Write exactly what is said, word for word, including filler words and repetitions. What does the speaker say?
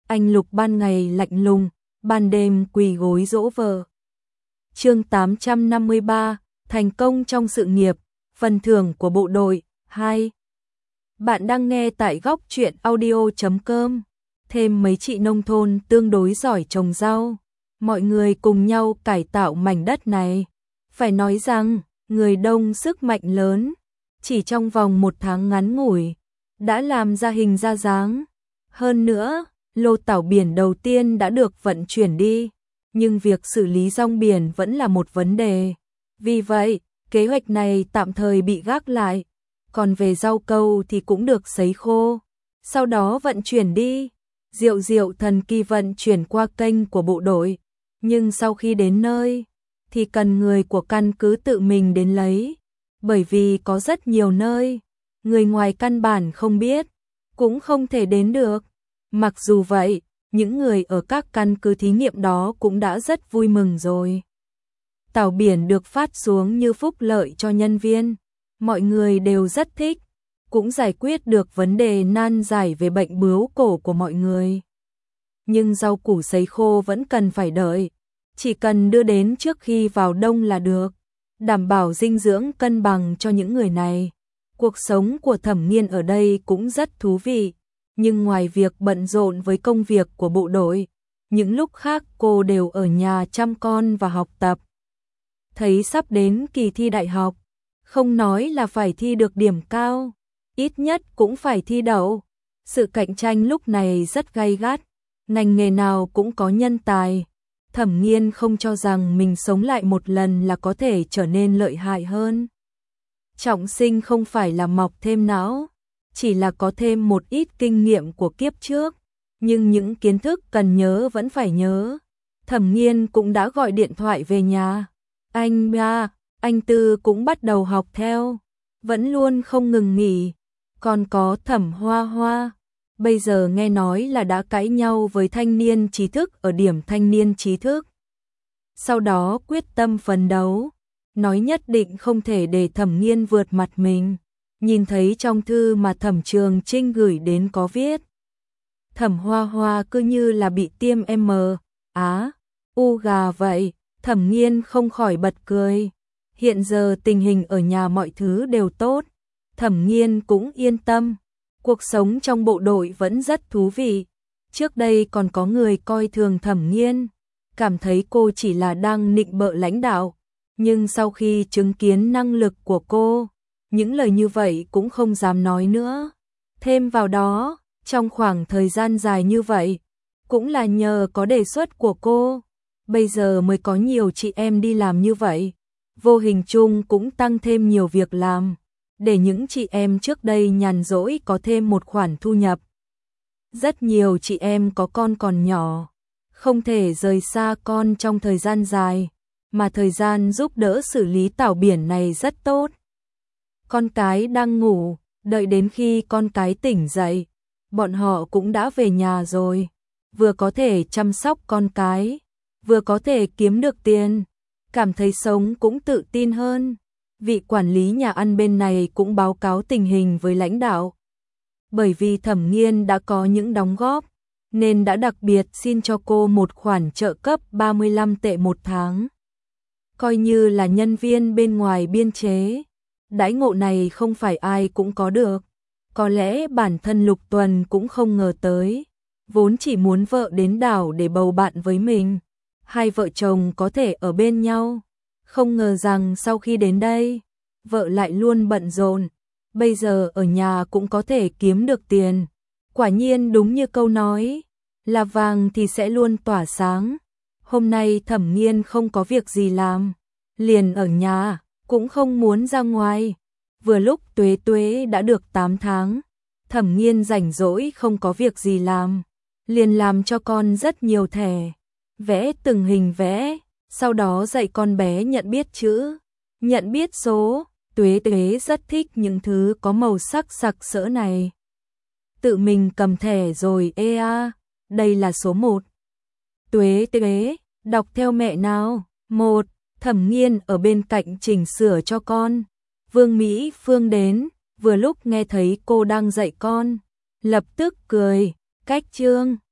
anh Lục ban ngày lạnh lùng, ban đêm quỳ gối dỗ vợ. Chương tám trăm năm mươi ba, thành công trong sự nghiệp, phần thưởng của bộ đội, hai. Bạn đang nghe tại góc truyện audio chấm com. Thêm mấy chị nông thôn tương đối giỏi trồng rau, mọi người cùng nhau cải tạo mảnh đất này. Phải nói rằng, người Đông sức mạnh lớn, chỉ trong vòng một tháng ngắn ngủi, đã làm ra hình ra dáng. Hơn nữa, lô tảo biển đầu tiên đã được vận chuyển đi, nhưng việc xử lý rong biển vẫn là một vấn đề. Vì vậy, kế hoạch này tạm thời bị gác lại, còn về rau câu thì cũng được sấy khô, sau đó vận chuyển đi. Diệu diệu thần kỳ vận chuyển qua kênh của bộ đội, nhưng sau khi đến nơi, thì cần người của căn cứ tự mình đến lấy, bởi vì có rất nhiều nơi, người ngoài căn bản không biết, cũng không thể đến được. Mặc dù vậy, những người ở các căn cứ thí nghiệm đó cũng đã rất vui mừng rồi. Tảo biển được phát xuống như phúc lợi cho nhân viên, mọi người đều rất thích, cũng giải quyết được vấn đề nan giải về bệnh bướu cổ của mọi người. Nhưng rau củ sấy khô vẫn cần phải đợi, chỉ cần đưa đến trước khi vào đông là được, đảm bảo dinh dưỡng cân bằng cho những người này. Cuộc sống của Thẩm Nghiên ở đây cũng rất thú vị, nhưng ngoài việc bận rộn với công việc của bộ đội, những lúc khác cô đều ở nhà chăm con và học tập. Thấy sắp đến kỳ thi đại học, không nói là phải thi được điểm cao, ít nhất cũng phải thi đậu. Sự cạnh tranh lúc này rất gay gắt, ngành nghề nào cũng có nhân tài. Thẩm Nghiên không cho rằng mình sống lại một lần là có thể trở nên lợi hại hơn. Trọng sinh không phải là mọc thêm não, chỉ là có thêm một ít kinh nghiệm của kiếp trước, nhưng những kiến thức cần nhớ vẫn phải nhớ. Thẩm Nghiên cũng đã gọi điện thoại về nhà. Anh ba, anh Tư cũng bắt đầu học theo, vẫn luôn không ngừng nghỉ. Còn có Thẩm Hoa Hoa, bây giờ nghe nói là đã cãi nhau với thanh niên trí thức ở điểm thanh niên trí thức. Sau đó quyết tâm phấn đấu, nói nhất định không thể để Thẩm Nghiên vượt mặt mình. Nhìn thấy trong thư mà Thẩm Trường Trinh gửi đến có viết, Thẩm Hoa Hoa cứ như là bị tiêm M, á, u gà vậy. Thẩm Nghiên không khỏi bật cười. Hiện giờ tình hình ở nhà mọi thứ đều tốt, Thẩm Nghiên cũng yên tâm. Cuộc sống trong bộ đội vẫn rất thú vị. Trước đây còn có người coi thường Thẩm Nghiên, cảm thấy cô chỉ là đang nịnh bợ lãnh đạo, nhưng sau khi chứng kiến năng lực của cô, những lời như vậy cũng không dám nói nữa. Thêm vào đó, trong khoảng thời gian dài như vậy, cũng là nhờ có đề xuất của cô, bây giờ mới có nhiều chị em đi làm như vậy. Vô hình chung cũng tăng thêm nhiều việc làm, để những chị em trước đây nhàn rỗi có thêm một khoản thu nhập. Rất nhiều chị em có con còn nhỏ, không thể rời xa con trong thời gian dài, mà thời gian giúp đỡ xử lý tảo biển này rất tốt. Con cái đang ngủ, đợi đến khi con cái tỉnh dậy, bọn họ cũng đã về nhà rồi, vừa có thể chăm sóc con cái, vừa có thể kiếm được tiền, cảm thấy sống cũng tự tin hơn. Vị quản lý nhà ăn bên này cũng báo cáo tình hình với lãnh đạo. Bởi vì Thẩm Nghiên đã có những đóng góp, nên đã đặc biệt xin cho cô một khoản trợ cấp ba mươi lăm tệ một tháng. Coi như là nhân viên bên ngoài biên chế, đãi ngộ này không phải ai cũng có được. Có lẽ bản thân Lục Tuần cũng không ngờ tới, vốn chỉ muốn vợ đến đảo để bầu bạn với mình, hai vợ chồng có thể ở bên nhau. Không ngờ rằng sau khi đến đây, vợ lại luôn bận rộn, bây giờ ở nhà cũng có thể kiếm được tiền. Quả nhiên đúng như câu nói, là vàng thì sẽ luôn tỏa sáng. Hôm nay Thẩm Nghiên không có việc gì làm, liền ở nhà, cũng không muốn ra ngoài. Vừa lúc Tuế Tuế đã được tám tháng, Thẩm Nghiên rảnh rỗi không có việc gì làm, liền làm cho con rất nhiều thẻ, vẽ từng hình vẽ, sau đó dạy con bé nhận biết chữ, nhận biết số. Tuế Tuế rất thích những thứ có màu sắc sặc sỡ này. Tự mình cầm thẻ rồi, ê a, đây là số một. Tuế Tuế, đọc theo mẹ nào. Một. Thẩm Nghiên ở bên cạnh chỉnh sửa cho con. Vương Mỹ Phương đến, vừa lúc nghe thấy cô đang dạy con, lập tức cười, cách chương.